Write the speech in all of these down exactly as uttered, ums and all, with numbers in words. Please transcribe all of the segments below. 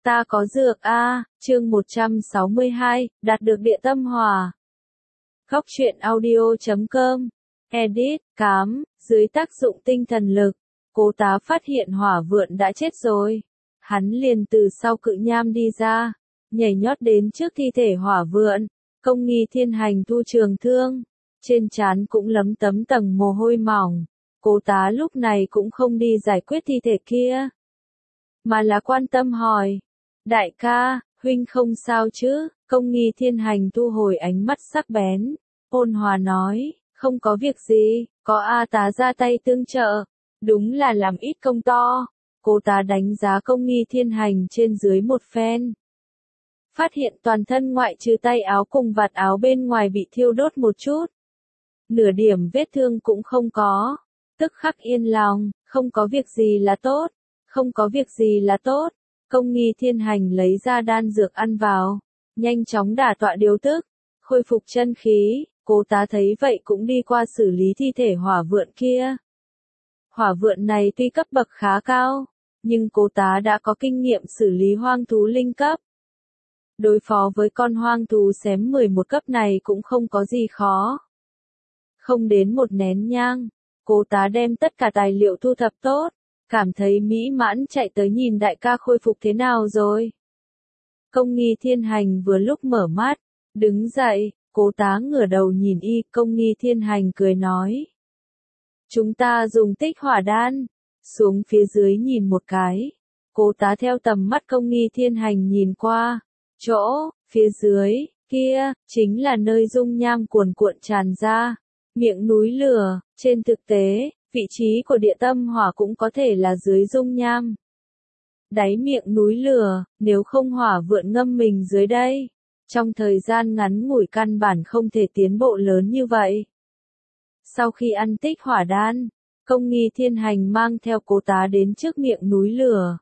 Ta có dược a, chương một trăm sáu mươi hai, đạt được địa tâm hỏa. Góc truyện audio chấm com, edit, cám, dưới tác dụng tinh thần lực, Cố Tá phát hiện hỏa vượn đã chết rồi. Hắn liền từ sau cự nham đi ra, nhảy nhót đến trước thi thể hỏa vượn, Công Nghi Thiên Hành thu trường thương, trên trán cũng lấm tấm tầng mồ hôi mỏng. Cố Tá lúc này cũng không đi giải quyết thi thể kia, mà là quan tâm hỏi. Đại ca, huynh không sao chứ? Công Nghi Thiên Hành thu hồi ánh mắt sắc bén, ôn hòa nói, không có việc gì, có A Tá ra tay tương trợ, đúng là làm ít công to. Cố Tá đánh giá Công Nghi Thiên Hành trên dưới một phen, phát hiện toàn thân ngoại trừ tay áo cùng vạt áo bên ngoài bị thiêu đốt một chút, nửa điểm vết thương cũng không có, tức khắc yên lòng, không có việc gì là tốt, không có việc gì là tốt. Công Nghi Thiên Hành lấy ra đan dược ăn vào, nhanh chóng đả tọa điều tức, khôi phục chân khí. Cố Tá thấy vậy cũng đi qua xử lý thi thể hỏa vượn kia. Hỏa vượn này tuy cấp bậc khá cao, nhưng Cố Tá đã có kinh nghiệm xử lý hoang thú linh cấp. Đối phó với con hoang thú xém mười một cấp này cũng không có gì khó. Không đến một nén nhang, Cố Tá đem tất cả tài liệu thu thập tốt, cảm thấy mỹ mãn chạy tới nhìn đại ca khôi phục thế nào rồi. Công Nghi Thiên Hành vừa lúc mở mắt, đứng dậy, Cố Tá ngửa đầu nhìn y. Công Nghi Thiên Hành cười nói, chúng ta dùng tích hỏa đan. Xuống phía dưới nhìn một cái, Cố Tá theo tầm mắt Công Nghi Thiên Hành nhìn qua, chỗ phía dưới kia chính là nơi dung nham cuồn cuộn tràn ra, miệng núi lửa. Trên thực tế, vị trí của địa tâm hỏa cũng có thể là dưới dung nham. Đáy miệng núi lửa, nếu không hỏa vượn ngâm mình dưới đây, trong thời gian ngắn ngủi căn bản không thể tiến bộ lớn như vậy. Sau khi ăn tích hỏa đan, Công Nghi Thiên Hành mang theo Cố Tá đến trước miệng núi lửa.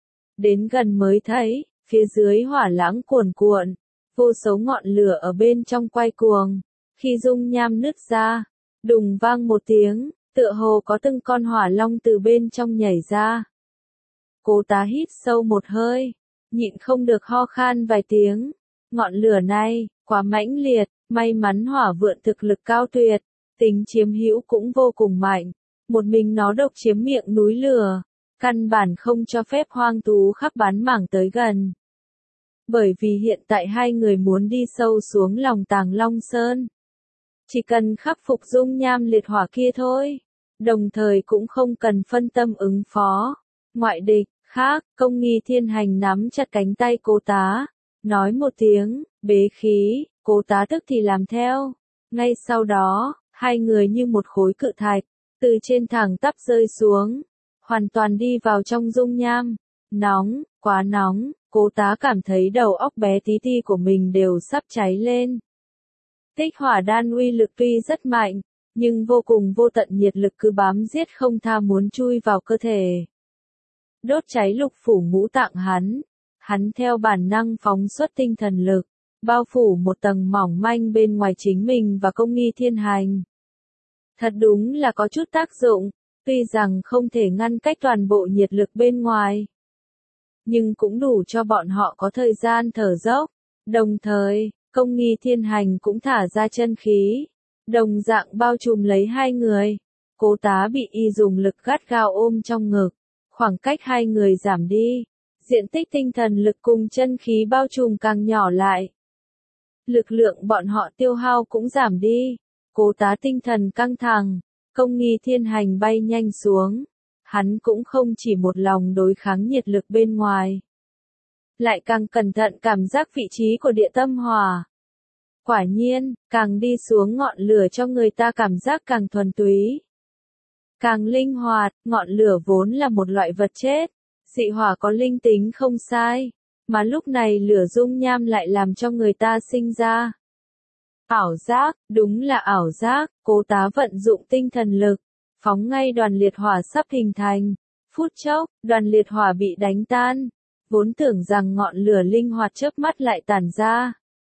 Đến gần mới thấy, phía dưới hỏa lãng cuồn cuộn, vô số ngọn lửa ở bên trong quay cuồng. Khi dung nham nứt ra, đùng vang một tiếng, tựa hồ có từng con hỏa long từ bên trong nhảy ra. Cố Tá hít sâu một hơi, nhịn không được ho khan vài tiếng. Ngọn lửa này, quá mãnh liệt, may mắn hỏa vượn thực lực cao tuyệt, tính chiếm hữu cũng vô cùng mạnh. Một mình nó độc chiếm miệng núi lửa, căn bản không cho phép hoang thú khác bán mảng tới gần. Bởi vì hiện tại hai người muốn đi sâu xuống lòng Tàng Long Sơn, chỉ cần khắc phục dung nham liệt hỏa kia thôi, đồng thời cũng không cần phân tâm ứng phó ngoại địch khác. Công Nghi Thiên Hành nắm chặt cánh tay Cố Tá, nói một tiếng, bế khí. Cố Tá tức thì làm theo. Ngay sau đó, hai người như một khối cự thạch, từ trên thẳng tắp rơi xuống, hoàn toàn đi vào trong dung nham. Nóng, quá nóng, Cố Tá cảm thấy đầu óc bé tí ti của mình đều sắp cháy lên. Tích hỏa đan uy lực tuy rất mạnh, nhưng vô cùng vô tận nhiệt lực cứ bám giết không tha muốn chui vào cơ thể, đốt cháy lục phủ ngũ tạng hắn. Hắn theo bản năng phóng xuất tinh thần lực, bao phủ một tầng mỏng manh bên ngoài chính mình và Công Nghi Thiên Hành. Thật đúng là có chút tác dụng, tuy rằng không thể ngăn cách toàn bộ nhiệt lực bên ngoài, nhưng cũng đủ cho bọn họ có thời gian thở dốc. Đồng thời, Công Nghi Thiên Hành cũng thả ra chân khí, đồng dạng bao trùm lấy hai người. Cố Tá bị y dùng lực gắt gao ôm trong ngực, khoảng cách hai người giảm đi, diện tích tinh thần lực cùng chân khí bao trùm càng nhỏ lại. Lực lượng bọn họ tiêu hao cũng giảm đi. Cố Tá tinh thần căng thẳng, Công Nghi Thiên Hành bay nhanh xuống. Hắn cũng không chỉ một lòng đối kháng nhiệt lực bên ngoài, lại càng cẩn thận cảm giác vị trí của địa tâm hỏa. Quả nhiên, càng đi xuống ngọn lửa cho người ta cảm giác càng thuần túy, càng linh hoạt. Ngọn lửa vốn là một loại vật chết, dị hỏa có linh tính không sai, mà lúc này lửa dung nham lại làm cho người ta sinh ra ảo giác. Đúng là ảo giác. Cố Tá vận dụng tinh thần lực, phóng ngay đoàn liệt hỏa sắp hình thành. Phút chốc, đoàn liệt hỏa bị đánh tan, vốn tưởng rằng ngọn lửa linh hoạt chớp mắt lại tản ra.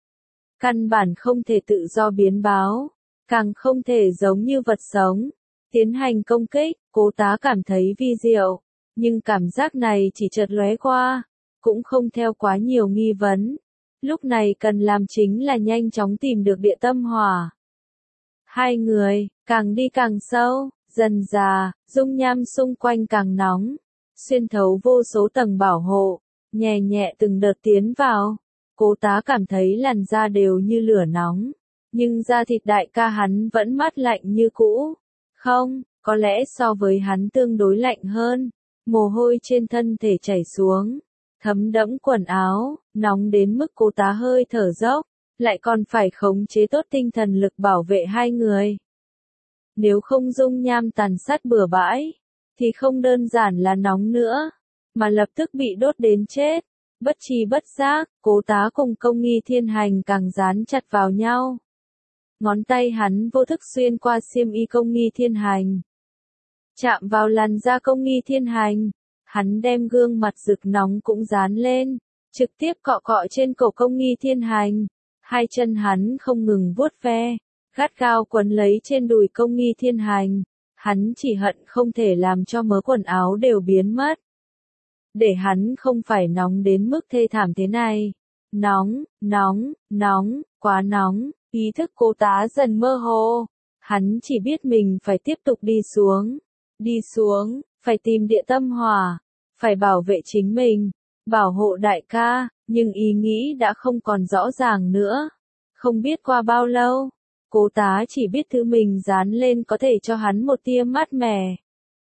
Căn bản không thể tự do biến báo, càng không thể giống như vật sống tiến hành công kích. Cố Tá cảm thấy vi diệu, nhưng cảm giác này chỉ chợt lóe qua, cũng không theo quá nhiều nghi vấn. Lúc này cần làm chính là nhanh chóng tìm được địa tâm hỏa. Hai người, càng đi càng sâu, dần dà, dung nham xung quanh càng nóng, xuyên thấu vô số tầng bảo hộ, nhẹ nhẹ từng đợt tiến vào. Cố Tá cảm thấy làn da đều như lửa nóng, nhưng da thịt đại ca hắn vẫn mát lạnh như cũ. Không, có lẽ so với hắn tương đối lạnh hơn, mồ hôi trên thân thể chảy xuống, thấm đẫm quần áo, nóng đến mức Cố Tá hơi thở dốc, lại còn phải khống chế tốt tinh thần lực bảo vệ hai người. Nếu không dung nham tàn sát bừa bãi, thì không đơn giản là nóng nữa, mà lập tức bị đốt đến chết. Bất tri bất giác, Cố Tá cùng Công Nghi Thiên Hành càng dán chặt vào nhau. Ngón tay hắn vô thức xuyên qua xiêm y Công Nghi Thiên Hành, chạm vào làn da Công Nghi Thiên Hành. Hắn đem gương mặt rực nóng cũng dán lên, trực tiếp cọ cọ trên cổ Công Nghi Thiên Hành. Hai chân hắn không ngừng vuốt ve, gắt gao quấn lấy trên đùi Công Nghi Thiên Hành. Hắn chỉ hận không thể làm cho mớ quần áo đều biến mất, để hắn không phải nóng đến mức thê thảm thế này. Nóng, nóng, nóng, quá nóng, ý thức Cố Tá dần mơ hồ. Hắn chỉ biết mình phải tiếp tục đi xuống, đi xuống, phải tìm địa tâm hỏa, phải bảo vệ chính mình, bảo hộ đại ca, nhưng ý nghĩ đã không còn rõ ràng nữa. Không biết qua bao lâu, Cố Tá chỉ biết thứ mình dán lên có thể cho hắn một tia mát mẻ.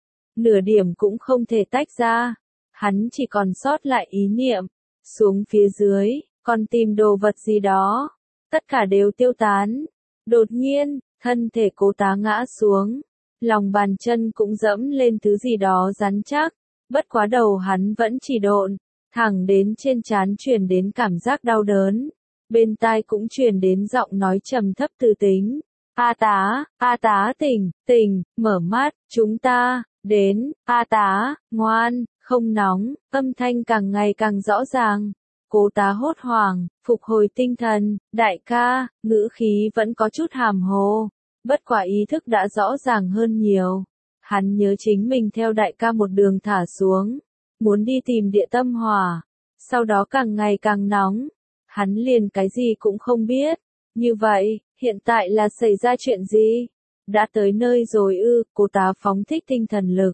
Nửa điểm cũng không thể tách ra. Hắn chỉ còn sót lại ý niệm, xuống phía dưới, còn tìm đồ vật gì đó. Tất cả đều tiêu tán. Đột nhiên, thân thể Cố Tá ngã xuống. Lòng bàn chân cũng dẫm lên thứ gì đó rắn chắc. Bất quá đầu hắn vẫn chỉ độn, thẳng đến trên trán truyền đến cảm giác đau đớn. Bên tai cũng truyền đến giọng nói trầm thấp từ tính. A Tá, A Tá tỉnh, tỉnh, mở mắt, chúng ta, đến, A Tá, ngoan, không nóng, âm thanh càng ngày càng rõ ràng. Cố Tá hốt hoảng, phục hồi tinh thần, đại ca, ngữ khí vẫn có chút hàm hồ. Bất quả ý thức đã rõ ràng hơn nhiều. Hắn nhớ chính mình theo đại ca một đường thả xuống, muốn đi tìm địa tâm hỏa. Sau đó càng ngày càng nóng. Hắn liền cái gì cũng không biết. Như vậy, hiện tại là xảy ra chuyện gì? Đã tới nơi rồi ư? Cố Tá phóng thích tinh thần lực,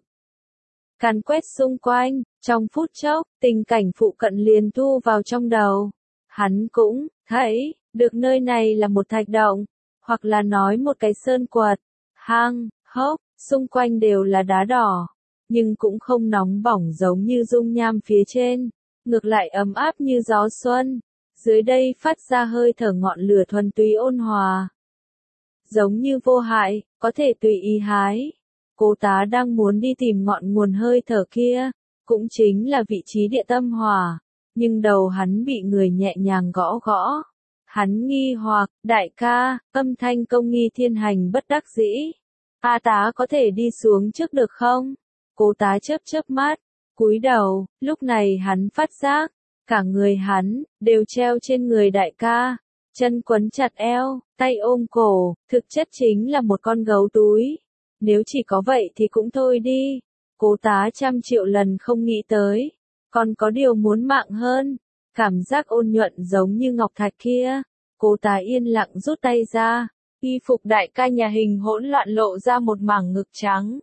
càn quét xung quanh. Trong phút chốc, tình cảnh phụ cận liền thu vào trong đầu. Hắn cũng thấy được nơi này là một thạch động, hoặc là nói một cái sơn quật, hang, hốc, xung quanh đều là đá đỏ, nhưng cũng không nóng bỏng giống như dung nham phía trên, ngược lại ấm áp như gió xuân. Dưới đây phát ra hơi thở ngọn lửa thuần túy ôn hòa, giống như vô hại, có thể tùy ý hái. Cố Tá đang muốn đi tìm ngọn nguồn hơi thở kia, cũng chính là vị trí địa tâm hỏa, nhưng đầu hắn bị người nhẹ nhàng gõ gõ. Hắn nghi hoặc, đại ca, âm thanh Công Nghi Thiên Hành bất đắc dĩ. A Tá có thể đi xuống trước được không? Cố Tá chớp chớp mắt, cúi đầu. Lúc này hắn phát giác, cả người hắn đều treo trên người đại ca, chân quấn chặt eo, tay ôm cổ, thực chất chính là một con gấu túi. Nếu chỉ có vậy thì cũng thôi đi. Cố Tá trăm triệu lần không nghĩ tới, còn có điều muốn mạng hơn. Cảm giác ôn nhuận giống như ngọc thạch kia. Cố Tá yên lặng rút tay ra, y phục đại ca nhà hình hỗn loạn lộ ra một mảng ngực trắng.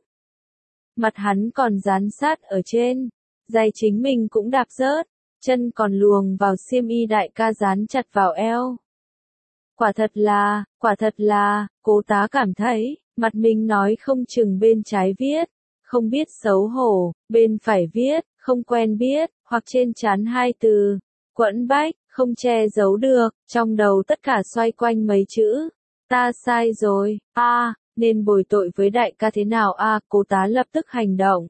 Mặt hắn còn dán sát ở trên, giày chính mình cũng đạp rớt, chân còn luồng vào xiêm y đại ca dán chặt vào eo. Quả thật là, quả thật là, Cố Tá cảm thấy, mặt mình nói không chừng bên trái viết, không biết xấu hổ, bên phải viết, không quen biết, hoặc trên trán hai từ, quẫn bách, không che giấu được, trong đầu tất cả xoay quanh mấy chữ. Ta sai rồi, a à, nên bồi tội với đại ca thế nào a à, Cố Tá lập tức hành động.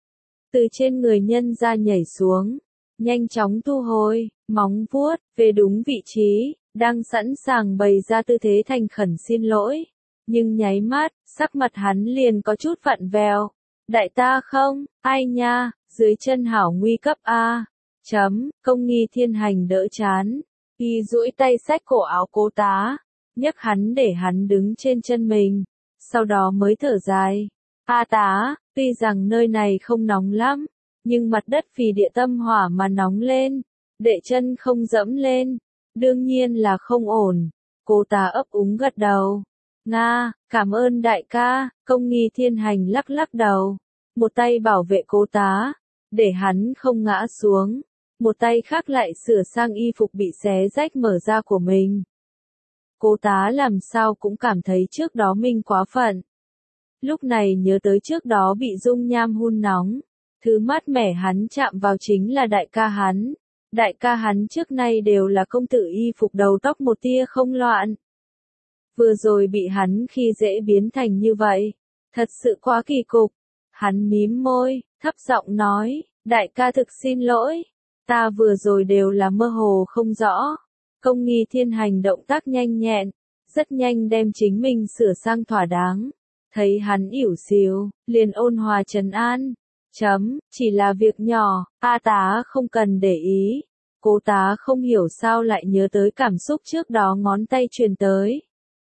Từ trên người nhân ra nhảy xuống, nhanh chóng thu hồi, móng vuốt, về đúng vị trí, đang sẵn sàng bày ra tư thế thành khẩn xin lỗi. Nhưng nháy mắt, sắc mặt hắn liền có chút vặn vẹo. Đại ta không, ai nha, dưới chân hảo nguy cấp a. Chấm, Công Nghi Thiên Hành đỡ chán, y duỗi tay xách cổ áo Cố Tá, nhấc hắn để hắn đứng trên chân mình, sau đó mới thở dài. A Tá, tuy rằng nơi này không nóng lắm, nhưng mặt đất vì địa tâm hỏa mà nóng lên, đệ chân không dẫm lên, đương nhiên là không ổn. Cô tá ấp úng gật đầu. Nga, cảm ơn đại ca, Công Nghi Thiên Hành lắc lắc đầu, một tay bảo vệ cô tá, để hắn không ngã xuống, một tay khác lại sửa sang y phục bị xé rách mở ra của mình. Cô tá làm sao cũng cảm thấy trước đó mình quá phận. Lúc này nhớ tới trước đó bị dung nham hun nóng, thứ mát mẻ hắn chạm vào chính là đại ca hắn. Đại ca hắn trước nay đều là công tử y phục đầu tóc một tia không loạn. Vừa rồi bị hắn khi dễ biến thành như vậy, thật sự quá kỳ cục. Hắn mím môi, thấp giọng nói, đại ca thực xin lỗi, ta vừa rồi đều là mơ hồ không rõ. Công Nghi Thiên Hành động tác nhanh nhẹn, rất nhanh đem chính mình sửa sang thỏa đáng. Thấy hắn ỉu xìu, liền ôn hòa trấn an. Chấm, chỉ là việc nhỏ, A tá không cần để ý. Cô tá không hiểu sao lại nhớ tới cảm xúc trước đó ngón tay truyền tới.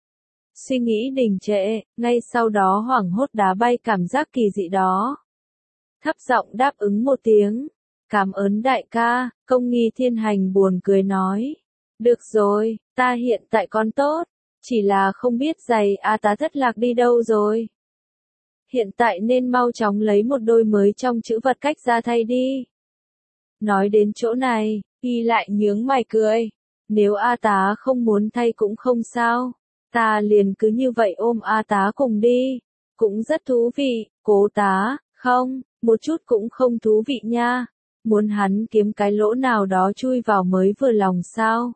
Suy nghĩ đình trệ, ngay sau đó hoảng hốt đá bay cảm giác kỳ dị đó. Thấp giọng đáp ứng một tiếng. Cảm ơn đại ca, Công Nghi Thiên Hành buồn cười nói. Được rồi, ta hiện tại con tốt, chỉ là không biết giày A tá thất lạc đi đâu rồi. Hiện tại nên mau chóng lấy một đôi mới trong chữ vật cách ra thay đi. Nói đến chỗ này, y lại nhướng mày cười. Nếu A tá không muốn thay cũng không sao. Ta liền cứ như vậy ôm A tá cùng đi. Cũng rất thú vị, cố tá, không, một chút cũng không thú vị nha. Muốn hắn kiếm cái lỗ nào đó chui vào mới vừa lòng sao.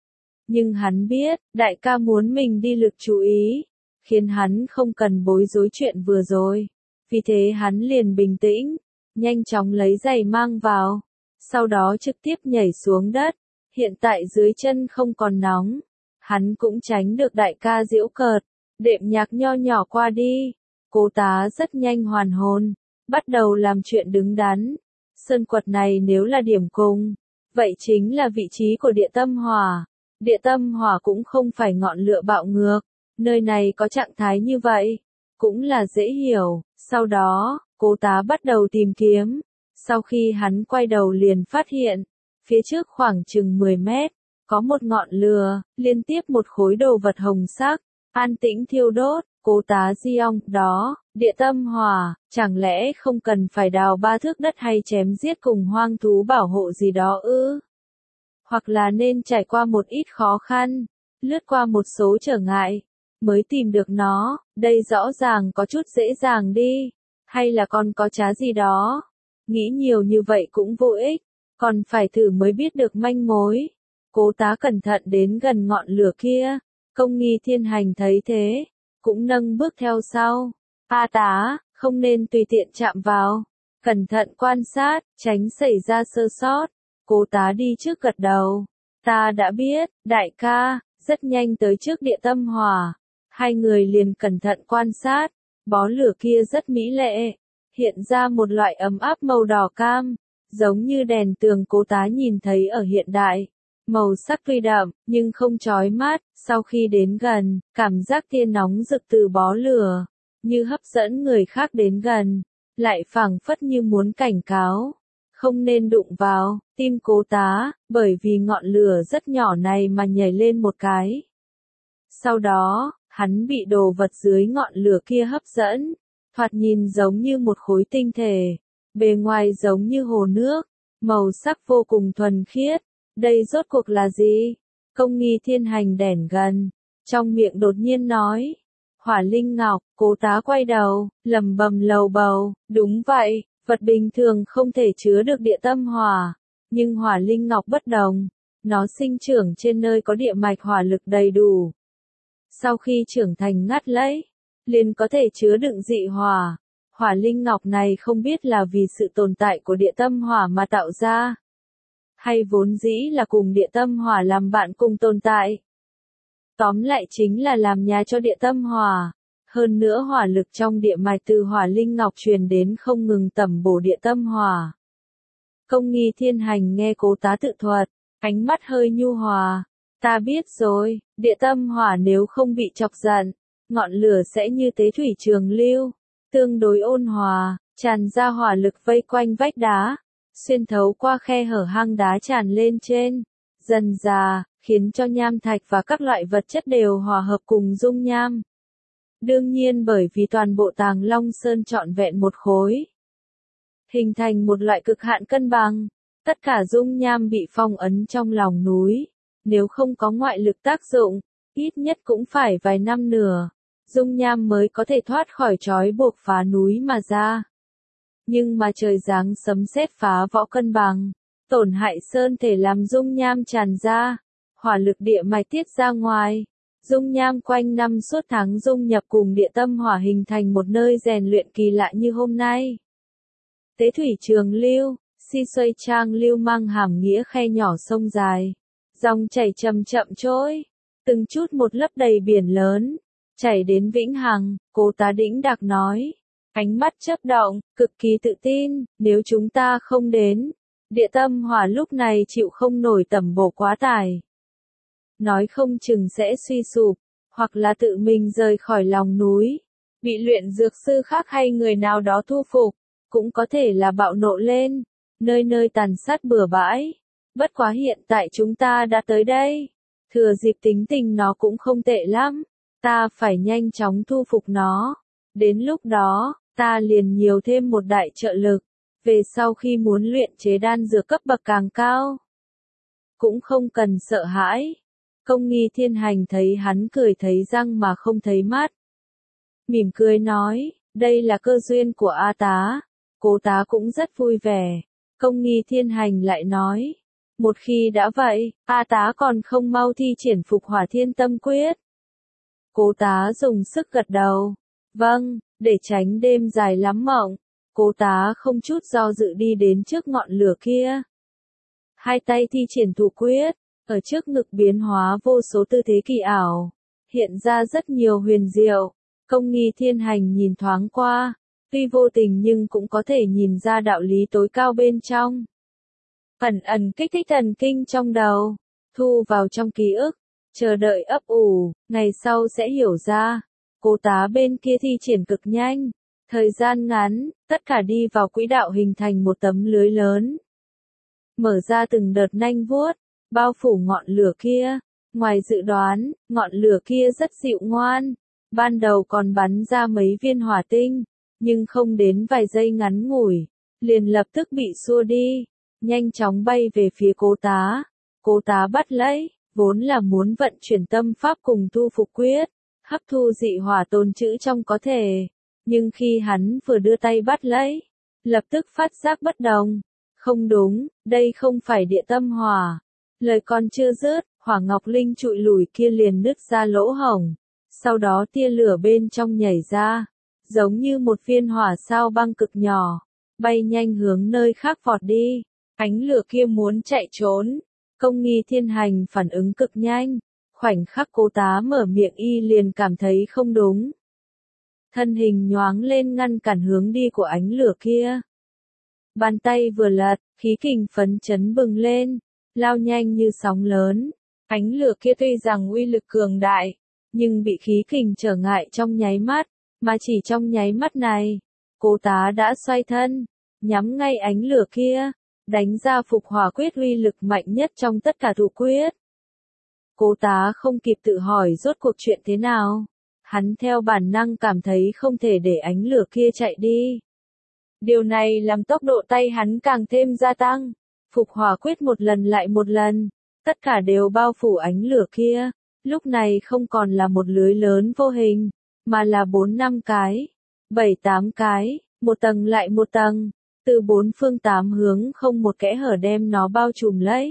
Nhưng hắn biết, đại ca muốn mình đi lực chú ý, khiến hắn không cần bối rối chuyện vừa rồi. Vì thế hắn liền bình tĩnh, nhanh chóng lấy giày mang vào, sau đó trực tiếp nhảy xuống đất. Hiện tại dưới chân không còn nóng, hắn cũng tránh được đại ca giễu cợt, đệm nhạc nho nhỏ qua đi. Cố tá rất nhanh hoàn hồn, bắt đầu làm chuyện đứng đắn. Sơn quật này nếu là điểm cùng, vậy chính là vị trí của địa tâm hỏa. Địa tâm hỏa cũng không phải ngọn lửa bạo ngược, nơi này có trạng thái như vậy, cũng là dễ hiểu. Sau đó, cố tá bắt đầu tìm kiếm. Sau khi hắn quay đầu liền phát hiện, phía trước khoảng chừng mười mét, có một ngọn lửa, liên tiếp một khối đồ vật hồng sắc, an tĩnh thiêu đốt. Cố tá di ong, đó, địa tâm hỏa, chẳng lẽ không cần phải đào ba thước đất hay chém giết cùng hoang thú bảo hộ gì đó ư? Hoặc là nên trải qua một ít khó khăn, lướt qua một số trở ngại, mới tìm được nó. Đây rõ ràng có chút dễ dàng đi, hay là còn có trá gì đó. Nghĩ nhiều như vậy cũng vô ích, còn phải thử mới biết được manh mối. Cố tá cẩn thận đến gần ngọn lửa kia, Công Nghi Thiên Hành thấy thế, cũng nâng bước theo sau. A tá, không nên tùy tiện chạm vào, cẩn thận quan sát, tránh xảy ra sơ sót. Cố tá đi trước gật đầu. Ta đã biết, đại ca, rất nhanh tới trước địa tâm hỏa. Hai người liền cẩn thận quan sát, bó lửa kia rất mỹ lệ, hiện ra một loại ấm áp màu đỏ cam, giống như đèn tường cố tá nhìn thấy ở hiện đại. Màu sắc tuy đậm, nhưng không chói mắt. Sau khi đến gần, cảm giác tia nóng rực từ bó lửa, như hấp dẫn người khác đến gần, lại phảng phất như muốn cảnh cáo. Không nên đụng vào. Tim cố tá, bởi vì ngọn lửa rất nhỏ này mà nhảy lên một cái. Sau đó, hắn bị đồ vật dưới ngọn lửa kia hấp dẫn, thoạt nhìn giống như một khối tinh thể, bề ngoài giống như hồ nước, màu sắc vô cùng thuần khiết. Đây rốt cuộc là gì? Công Nghi Thiên Hành đẻn gần, trong miệng đột nhiên nói. Hỏa linh ngọc. Cố tá quay đầu, lầm bầm lầu bầu, đúng vậy, vật bình thường không thể chứa được địa tâm hỏa. Nhưng hỏa linh ngọc bất đồng, nó sinh trưởng trên nơi có địa mạch hỏa lực đầy đủ. Sau khi trưởng thành ngắt lấy, liền có thể chứa đựng dị hỏa. Hỏa linh ngọc này không biết là vì sự tồn tại của địa tâm hỏa mà tạo ra, hay vốn dĩ là cùng địa tâm hỏa làm bạn cùng tồn tại. Tóm lại chính là làm nhà cho địa tâm hỏa. Hơn nữa hỏa lực trong địa mạch từ hỏa linh ngọc truyền đến không ngừng tẩm bổ địa tâm hỏa. Công Nghi Thiên Hành nghe cố tá tự thuật, ánh mắt hơi nhu hòa. Ta biết rồi, địa tâm hỏa nếu không bị chọc giận, ngọn lửa sẽ như tế thủy trường lưu, tương đối ôn hòa, tràn ra hỏa lực vây quanh vách đá, xuyên thấu qua khe hở hang đá tràn lên trên, dần dà, khiến cho nham thạch và các loại vật chất đều hòa hợp cùng dung nham. Đương nhiên bởi vì toàn bộ Tàng Long Sơn trọn vẹn một khối, hình thành một loại cực hạn cân bằng, tất cả dung nham bị phong ấn trong lòng núi, nếu không có ngoại lực tác dụng, ít nhất cũng phải vài năm nữa, dung nham mới có thể thoát khỏi trói buộc phá núi mà ra. Nhưng mà trời giáng sấm sét phá võ cân bằng, tổn hại sơn thể làm dung nham tràn ra, hỏa lực địa mạch tiết ra ngoài, dung nham quanh năm suốt tháng dung nhập cùng địa tâm hỏa hình thành một nơi rèn luyện kỳ lạ như hôm nay. Tế thủy trường lưu, si xuôi trang lưu mang hàm nghĩa khe nhỏ sông dài, dòng chảy chậm chậm trôi, từng chút một lấp đầy biển lớn, chảy đến vĩnh hằng, Cố Tá đĩnh đạc nói. Ánh mắt chớp động, cực kỳ tự tin, nếu chúng ta không đến, địa tâm hỏa lúc này chịu không nổi tầm bổ quá tải. Nói không chừng sẽ suy sụp, hoặc là tự mình rời khỏi lòng núi, bị luyện dược sư khác hay người nào đó thu phục, cũng có thể là bạo nộ lên, nơi nơi tàn sát bừa bãi. Bất quá hiện tại chúng ta đã tới đây, thừa dịp tính tình nó cũng không tệ lắm, ta phải nhanh chóng thu phục nó. Đến lúc đó, ta liền nhiều thêm một đại trợ lực, về sau khi muốn luyện chế đan dược cấp bậc càng cao, cũng không cần sợ hãi. Công Nghi Thiên Hành thấy hắn cười thấy răng mà không thấy mắt. Mỉm cười nói, đây là cơ duyên của A Tá. Cố Tá cũng rất vui vẻ. Công Nghi Thiên Hành lại nói, một khi đã vậy, A Tá còn không mau thi triển Phục Hỏa Thiên Tâm Quyết. Cố Tá dùng sức gật đầu. Vâng, để tránh đêm dài lắm mộng, Cố Tá không chút do dự đi đến trước ngọn lửa kia. Hai tay thi triển thủ quyết, ở trước ngực biến hóa vô số tư thế kỳ ảo, hiện ra rất nhiều huyền diệu. Công Nghi Thiên Hành nhìn thoáng qua, tuy vô tình nhưng cũng có thể nhìn ra đạo lý tối cao bên trong. Ẩn ẩn kích thích thần kinh trong đầu, thu vào trong ký ức, chờ đợi ấp ủ, ngày sau sẽ hiểu ra. Cố Tá bên kia thi triển cực nhanh, thời gian ngắn, tất cả đi vào quỹ đạo hình thành một tấm lưới lớn. Mở ra từng đợt nanh vuốt, bao phủ ngọn lửa kia. Ngoài dự đoán, ngọn lửa kia rất dịu ngoan, ban đầu còn bắn ra mấy viên hỏa tinh, nhưng không đến vài giây ngắn ngủi, liền lập tức bị xua đi, nhanh chóng bay về phía Cố Tá. Cố Tá bắt lấy, vốn là muốn vận chuyển tâm pháp cùng thu phục quyết, hấp thu dị hỏa tồn trữ trong có thể, nhưng khi hắn vừa đưa tay bắt lấy, lập tức phát giác bất đồng. Không đúng, đây không phải địa tâm hỏa. Lời còn chưa dứt, hỏa ngọc linh trụi lùi kia liền nứt ra lỗ hổng, sau đó tia lửa bên trong nhảy ra, giống như một viên hỏa sao băng cực nhỏ, bay nhanh hướng nơi khác vọt đi. Ánh lửa kia muốn chạy trốn, Công Nghi Thiên Hành phản ứng cực nhanh. Khoảnh khắc Cố Tá mở miệng y liền cảm thấy không đúng. Thân hình nhoáng lên ngăn cản hướng đi của ánh lửa kia. Bàn tay vừa lật, khí kình phấn chấn bừng lên, lao nhanh như sóng lớn. Ánh lửa kia tuy rằng uy lực cường đại, nhưng bị khí kình trở ngại trong nháy mắt, mà chỉ trong nháy mắt này, Cố Tá đã xoay thân, nhắm ngay ánh lửa kia, đánh ra Phục Hỏa Quyết uy lực mạnh nhất trong tất cả thủ quyết. Cố Tá không kịp tự hỏi rốt cuộc chuyện thế nào, hắn theo bản năng cảm thấy không thể để ánh lửa kia chạy đi. Điều này làm tốc độ tay hắn càng thêm gia tăng, Phục Hỏa Quyết một lần lại một lần, tất cả đều bao phủ ánh lửa kia, lúc này không còn là một lưới lớn vô hình, mà là bốn năm cái, bảy tám cái, một tầng lại một tầng, từ bốn phương tám hướng không một kẽ hở đem nó bao trùm lấy.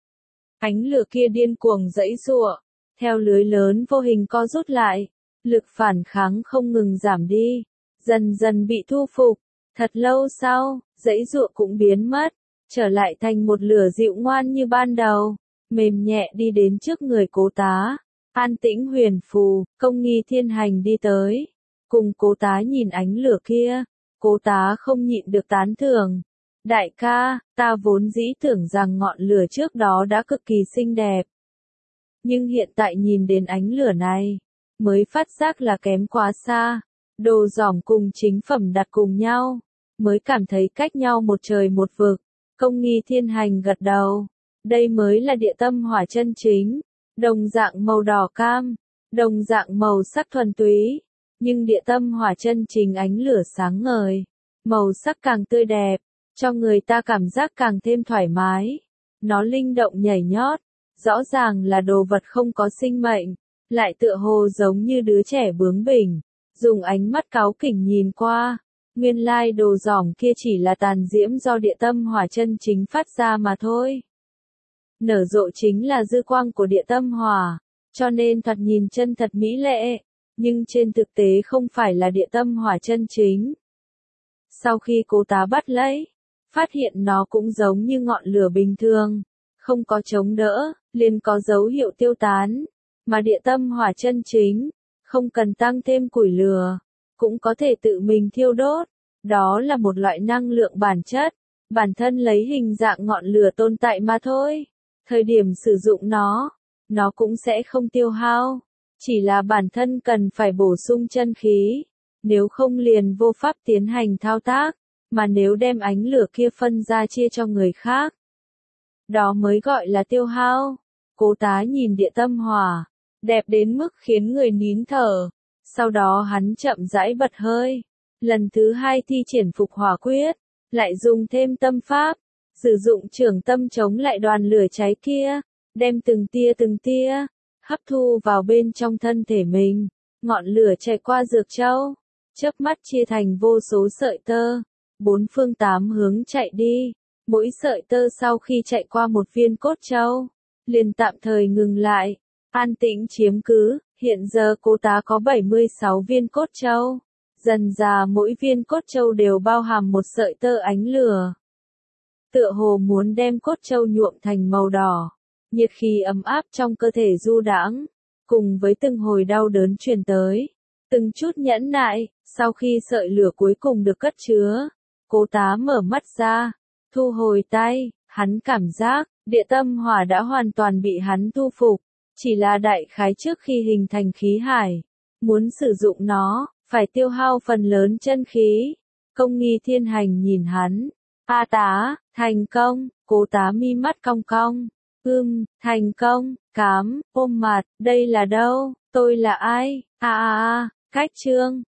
Ánh lửa kia điên cuồng giãy giụa, theo lưới lớn vô hình co rút lại, lực phản kháng không ngừng giảm đi, dần dần bị thu phục. Thật lâu sau, giãy giụa cũng biến mất, trở lại thành một lửa dịu ngoan như ban đầu, mềm nhẹ đi đến trước người Cố Tá. An tĩnh huyền phù, Công Nghi Thiên Hành đi tới, cùng Cố Tá nhìn ánh lửa kia, Cố Tá không nhịn được tán thưởng. Đại ca, ta vốn dĩ tưởng rằng ngọn lửa trước đó đã cực kỳ xinh đẹp. Nhưng hiện tại nhìn đến ánh lửa này, mới phát giác là kém quá xa. Đồ giỏng cùng chính phẩm đặt cùng nhau, mới cảm thấy cách nhau một trời một vực. Công Nghi Thiên Hành gật đầu. Đây mới là địa tâm hỏa chân chính. Đồng dạng màu đỏ cam, đồng dạng màu sắc thuần túy. Nhưng địa tâm hỏa chân chính ánh lửa sáng ngời. Màu sắc càng tươi đẹp, cho người ta cảm giác càng thêm thoải mái. Nó linh động nhảy nhót, rõ ràng là đồ vật không có sinh mệnh, lại tựa hồ giống như đứa trẻ bướng bỉnh, dùng ánh mắt cáu kỉnh nhìn qua. Nguyên lai đồ giỏng kia chỉ là tàn diễm do địa tâm hỏa chân chính phát ra mà thôi. Nở rộ chính là dư quang của địa tâm hỏa, cho nên thoạt nhìn chân thật mỹ lệ, nhưng trên thực tế không phải là địa tâm hỏa chân chính. Sau khi Cố Tá bắt lấy, phát hiện nó cũng giống như ngọn lửa bình thường, không có chống đỡ, liền có dấu hiệu tiêu tán, mà địa tâm hỏa chân chính, không cần tăng thêm củi lửa, cũng có thể tự mình thiêu đốt, đó là một loại năng lượng bản chất, bản thân lấy hình dạng ngọn lửa tồn tại mà thôi, thời điểm sử dụng nó, nó cũng sẽ không tiêu hao, chỉ là bản thân cần phải bổ sung chân khí, nếu không liền vô pháp tiến hành thao tác, mà nếu đem ánh lửa kia phân ra chia cho người khác, đó mới gọi là tiêu hao. Cố Tá nhìn địa tâm hỏa, đẹp đến mức khiến người nín thở, sau đó hắn chậm rãi bật hơi, lần thứ hai thi triển phục hỏa quyết, lại dùng thêm tâm pháp, sử dụng trưởng tâm chống lại đoàn lửa cháy kia, đem từng tia từng tia, hấp thu vào bên trong thân thể mình, ngọn lửa chạy qua dược châu, chớp mắt chia thành vô số sợi tơ, bốn phương tám hướng chạy đi, mỗi sợi tơ sau khi chạy qua một viên cốt châu, liền tạm thời ngừng lại, an tĩnh chiếm cứ, hiện giờ Cố Tá có bảy mươi sáu viên cốt châu, dần dà mỗi viên cốt châu đều bao hàm một sợi tơ ánh lửa. Tựa hồ muốn đem cốt châu nhuộm thành màu đỏ, nhiệt khí ấm áp trong cơ thể du đãng, cùng với từng hồi đau đớn truyền tới, từng chút nhẫn nại, sau khi sợi lửa cuối cùng được cất chứa, Cố Tá mở mắt ra, thu hồi tay, hắn cảm giác, địa tâm hỏa đã hoàn toàn bị hắn thu phục, chỉ là đại khái trước khi hình thành khí hải, muốn sử dụng nó, phải tiêu hao phần lớn chân khí. Công Nghi Thiên Hành nhìn hắn, A Tá, thành công, Cố Tá mi mắt cong cong, ưm, thành công, cám, ôm mặt, đây là đâu, tôi là ai, a a a, cách chương.